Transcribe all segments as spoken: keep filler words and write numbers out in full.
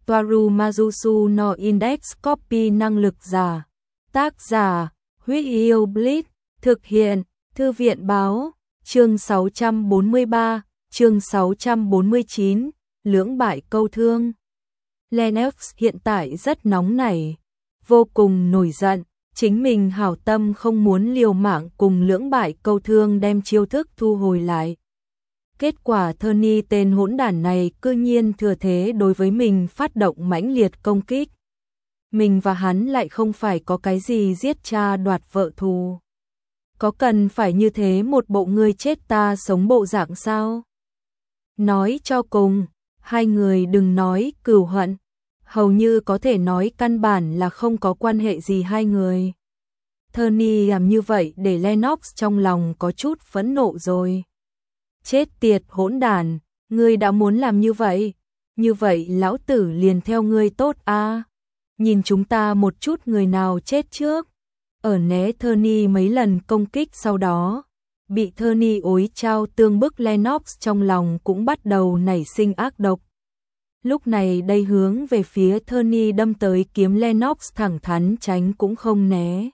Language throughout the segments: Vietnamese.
Toaru Majusu no Index Copy năng lực giả. Tác giả, Huyết Yêu Blitz, thực hiện, Thư viện báo, chương sáu trăm bốn mươi ba, chương sáu trăm bốn mươi chín, lưỡng bại câu thương. Lennox hiện tại rất nóng nảy, vô cùng nổi giận, chính mình hảo tâm không muốn liều mạng cùng lưỡng bại câu thương đem chiêu thức thu hồi lại. Kết quả Tony tên hỗn đản này cư nhiên thừa thế đối với mình phát động mãnh liệt công kích. Mình và hắn lại không phải có cái gì giết cha đoạt vợ thù. Có cần phải như thế một bộ ngươi chết ta sống bộ dạng sao? Nói cho cùng, hai người đừng nói cừu hận, hầu như có thể nói căn bản là không có quan hệ gì hai người. Tony làm như vậy để Lennox trong lòng có chút phẫn nộ rồi. Chết tiệt hỗn đản, ngươi đã muốn làm như vậy, như vậy lão tử liền theo ngươi tốt a. À? Nhìn chúng ta một chút người nào chết trước. Ở né Tony mấy lần công kích sau đó, bị Tony ối trao tương bức Lennox trong lòng cũng bắt đầu nảy sinh ác độc. Lúc này đây hướng về phía Tony đâm tới kiếm Lennox thẳng thắn tránh cũng không né,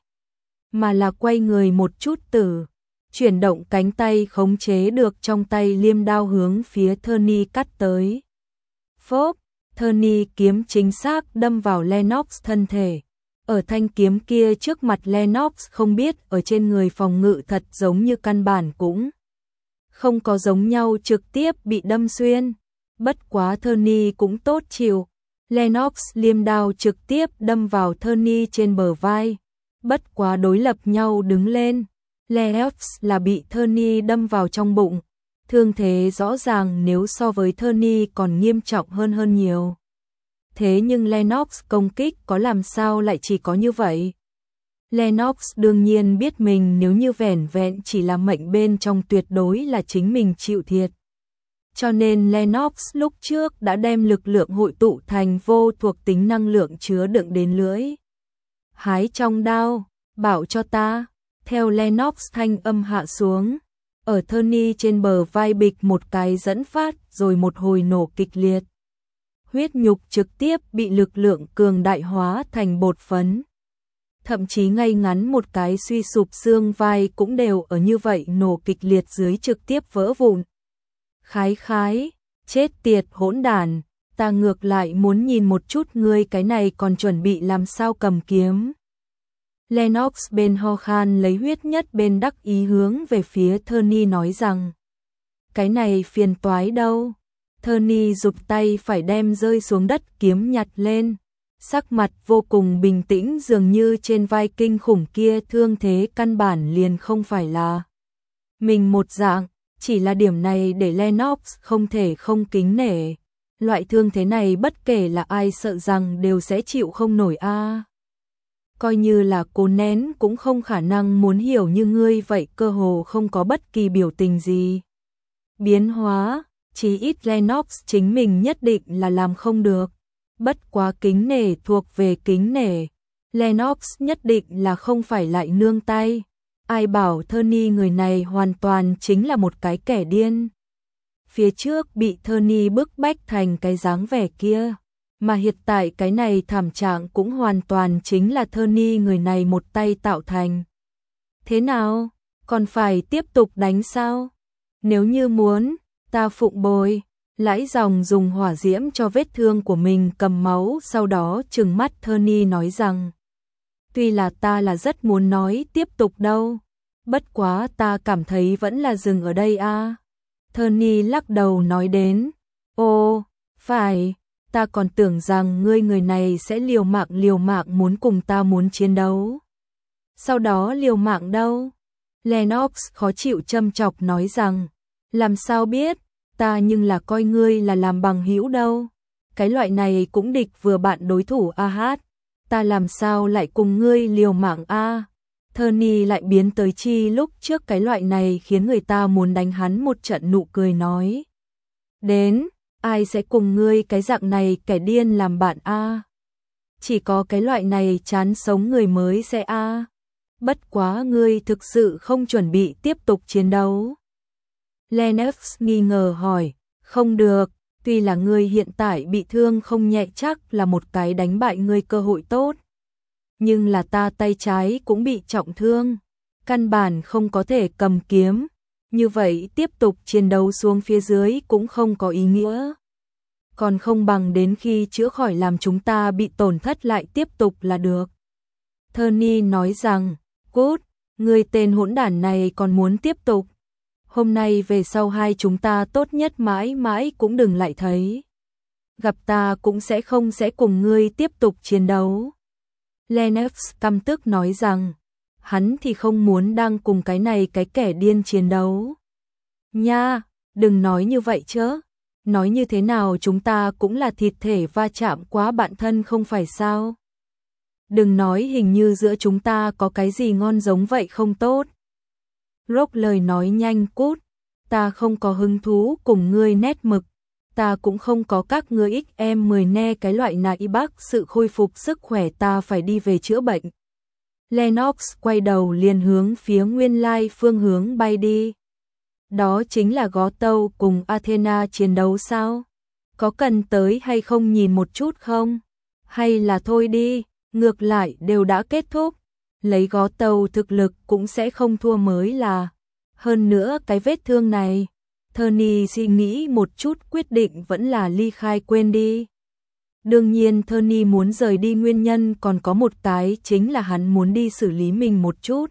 mà là quay người một chút tử, chuyển động cánh tay khống chế được trong tay liêm đao hướng phía Tony cắt tới. Phốp, Tony kiếm chính xác đâm vào Lennox thân thể. Ở thanh kiếm kia trước mặt Lennox không biết ở trên người phòng ngự thật giống như căn bản cũng không có giống nhau trực tiếp bị đâm xuyên. Bất quá Tony cũng tốt chịu. Lennox liêm đao trực tiếp đâm vào Tony trên bờ vai. Bất quá đối lập nhau đứng lên. Lennox là bị Tony đâm vào trong bụng. Thương thế rõ ràng nếu so với Tony còn nghiêm trọng hơn hơn nhiều. Thế nhưng Lennox công kích có làm sao lại chỉ có như vậy? Lennox đương nhiên biết mình nếu như vẻn vẹn chỉ là mệnh bên trong tuyệt đối là chính mình chịu thiệt. Cho nên Lennox lúc trước đã đem lực lượng hội tụ thành vô thuộc tính năng lượng chứa đựng đến lưỡi. Hái trong đao, bảo cho ta, theo Lennox thanh âm hạ xuống. Ở Tony trên bờ vai bịch một cái dẫn phát rồi một hồi nổ kịch liệt. Huyết nhục trực tiếp bị lực lượng cường đại hóa thành bột phấn. Thậm chí ngay ngắn một cái suy sụp xương vai cũng đều ở như vậy nổ kịch liệt dưới trực tiếp vỡ vụn. Khái khái, chết tiệt hỗn đản, ta ngược lại muốn nhìn một chút ngươi cái này còn chuẩn bị làm sao cầm kiếm. Lennox bên ho khan lấy huyết nhất bên đắc ý hướng về phía Tony nói rằng, cái này phiền toái đâu. Tony giục tay phải đem rơi xuống đất kiếm nhặt lên, sắc mặt vô cùng bình tĩnh dường như trên vai kinh khủng kia thương thế căn bản liền không phải là mình một dạng, chỉ là điểm này để Lennox không thể không kính nể. Loại thương thế này bất kể là ai sợ rằng đều sẽ chịu không nổi a. À. Coi như là cố nén cũng không khả năng muốn hiểu như ngươi vậy, cơ hồ không có bất kỳ biểu tình gì. Biến hóa, chí ít Lennox chính mình nhất định là làm không được. Bất quá kính nể thuộc về kính nể. Lennox nhất định là không phải lại nương tay. Ai bảo Tony người này hoàn toàn chính là một cái kẻ điên. Phía trước bị Tony bức bách thành cái dáng vẻ kia. Mà hiện tại cái này thảm trạng cũng hoàn toàn chính là Tony người này một tay tạo thành. Thế nào? Còn phải tiếp tục đánh sao? Nếu như muốn, ta phụng bồi. Lãi dòng dùng hỏa diễm cho vết thương của mình cầm máu, sau đó trừng mắt Tony nói rằng, tuy là ta là rất muốn nói tiếp tục đâu, bất quá ta cảm thấy vẫn là dừng ở đây a. À. Tony lắc đầu nói đến, ô, phải, ta còn tưởng rằng ngươi người này sẽ liều mạng liều mạng muốn cùng ta muốn chiến đấu. Sau đó liều mạng đâu? Lennox khó chịu châm chọc nói rằng, làm sao biết, ta nhưng là coi ngươi là làm bằng hữu đâu. Cái loại này cũng địch vừa bạn đối thủ a hát. Ta làm sao lại cùng ngươi liều mạng a? Tony lại biến tới chi lúc trước cái loại này khiến người ta muốn đánh hắn một trận nụ cười nói. Đến, ai sẽ cùng ngươi cái dạng này kẻ điên làm bạn a? Chỉ có cái loại này chán sống người mới sẽ a. Bất quá ngươi thực sự không chuẩn bị tiếp tục chiến đấu. Lennox nghi ngờ hỏi, không được, Tuy là ngươi hiện tại bị thương không nhẹ chắc là một cái đánh bại ngươi cơ hội tốt. Nhưng là ta tay trái cũng bị trọng thương, căn bản không có thể cầm kiếm. Như vậy tiếp tục chiến đấu xuống phía dưới cũng không có ý nghĩa. Còn không bằng đến khi chữa khỏi làm chúng ta bị tổn thất lại tiếp tục là được. Tony nói rằng, cút, ngươi tên hỗn đản này còn muốn tiếp tục. Hôm nay về sau hai chúng ta tốt nhất mãi mãi cũng đừng lại thấy. Gặp ta cũng sẽ không sẽ cùng ngươi tiếp tục chiến đấu. Lennox căm tức nói rằng, hắn thì không muốn đang cùng cái này cái kẻ điên chiến đấu. Nha, đừng nói như vậy chứ. Nói như thế nào chúng ta cũng là thịt thể va chạm quá bạn thân không phải sao? Đừng nói hình như giữa chúng ta có cái gì ngon giống vậy không tốt. Rock lời nói nhanh cút, ta không có hứng thú cùng ngươi nét mực, ta cũng không có các ngươi ích em mười ne cái loại nại bác sự khôi phục sức khỏe ta phải đi về chữa bệnh. Lennox quay đầu liền hướng phía nguyên lai phương hướng bay đi. Đó chính là Gó Tâu cùng Athena chiến đấu sao? Có cần tới hay không nhìn một chút không? Hay là thôi đi, ngược lại đều đã kết thúc. Lấy Gó Tâu thực lực cũng sẽ không thua mới là. Hơn nữa cái vết thương này, Tony suy nghĩ một chút quyết định vẫn là ly khai quên đi. Đương nhiên Tony muốn rời đi nguyên nhân còn có một cái chính là hắn muốn đi xử lý mình một chút.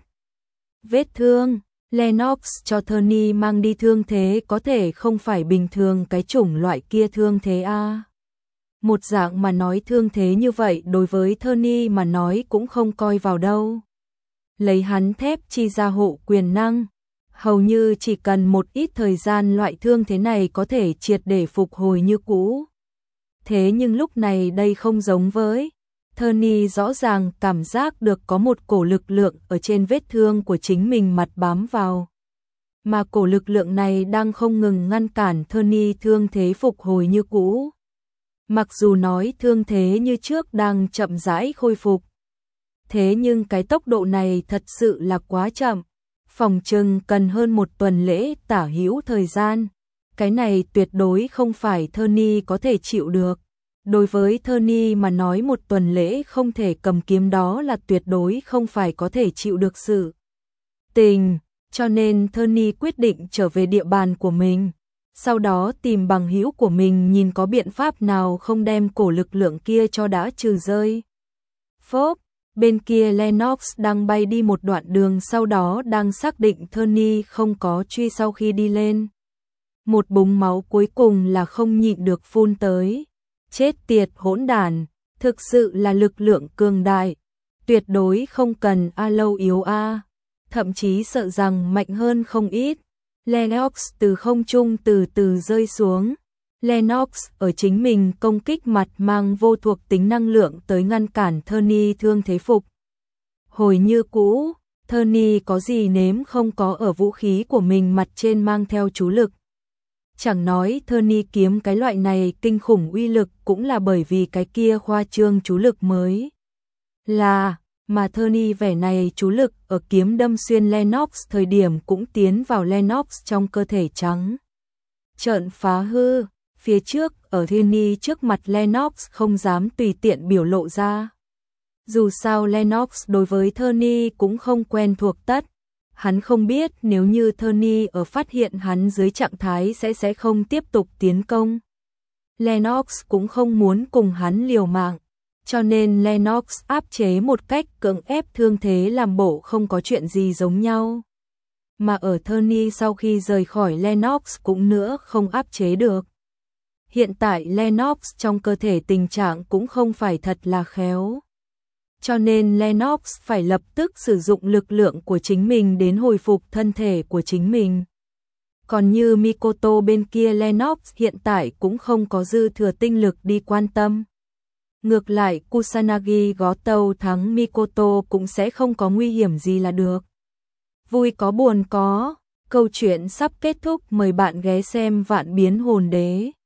Vết thương, Lennox cho Tony mang đi thương thế có thể không phải bình thường cái chủng loại kia thương thế a. À. Một dạng mà nói thương thế như vậy đối với Tony mà nói cũng không coi vào đâu. Lấy hắn thép chi ra hộ quyền năng, hầu như chỉ cần một ít thời gian loại thương thế này có thể triệt để phục hồi như cũ. Thế nhưng lúc này đây không giống với. Tony rõ ràng cảm giác được có một cổ lực lượng ở trên vết thương của chính mình mặt bám vào. Mà cổ lực lượng này đang không ngừng ngăn cản Tony thương thế phục hồi như cũ. Mặc dù nói thương thế như trước đang chậm rãi khôi phục. Thế nhưng cái tốc độ này thật sự là quá chậm. Phòng chừng cần hơn một tuần lễ tả hữu thời gian. Cái này tuyệt đối không phải Tony có thể chịu được. Đối với Tony mà nói một tuần lễ không thể cầm kiếm đó là tuyệt đối không phải có thể chịu được sự tình, cho nên Tony quyết định trở về địa bàn của mình, sau đó tìm bằng hữu của mình nhìn có biện pháp nào không đem cổ lực lượng kia cho đã trừ rơi. Phốp, bên kia Lennox đang bay đi một đoạn đường sau đó đang xác định Tony không có truy sau khi đi lên. Một búng máu cuối cùng là không nhịn được phun tới. Chết tiệt hỗn đản, thực sự là lực lượng cường đại, tuyệt đối không cần a lâu yếu a, thậm chí sợ rằng mạnh hơn không ít. Lennox từ không trung từ từ rơi xuống. Lennox ở chính mình công kích mặt mang vô thuộc tính năng lượng tới ngăn cản Tony thương thế phục. Hồi như cũ, Tony có gì nếm không có ở vũ khí của mình mặt trên mang theo chú lực. Chẳng nói Tony kiếm cái loại này kinh khủng uy lực cũng là bởi vì cái kia khoa trương chú lực mới. Là, mà Tony vẻ này chú lực ở kiếm đâm xuyên Lennox thời điểm cũng tiến vào Lennox trong cơ thể trắng. Trợn phá hư, phía trước ở Tony trước mặt Lennox không dám tùy tiện biểu lộ ra. Dù sao Lennox đối với Tony cũng không quen thuộc tất. Hắn không biết nếu như Tony ở phát hiện hắn dưới trạng thái sẽ sẽ không tiếp tục tiến công. Lennox cũng không muốn cùng hắn liều mạng, cho nên Lennox áp chế một cách cưỡng ép thương thế làm bộ không có chuyện gì giống nhau. Mà ở Tony sau khi rời khỏi Lennox cũng nữa không áp chế được. Hiện tại Lennox trong cơ thể tình trạng cũng không phải thật là khéo. Cho nên Lennox phải lập tức sử dụng lực lượng của chính mình đến hồi phục thân thể của chính mình. Còn như Mikoto bên kia Lennox hiện tại cũng không có dư thừa tinh lực đi quan tâm. Ngược lại Kusanagi Gó Tâu thắng Mikoto cũng sẽ không có nguy hiểm gì là được. Vui có buồn có, câu chuyện sắp kết thúc mời bạn ghé xem Vạn Biến Hồn Đế.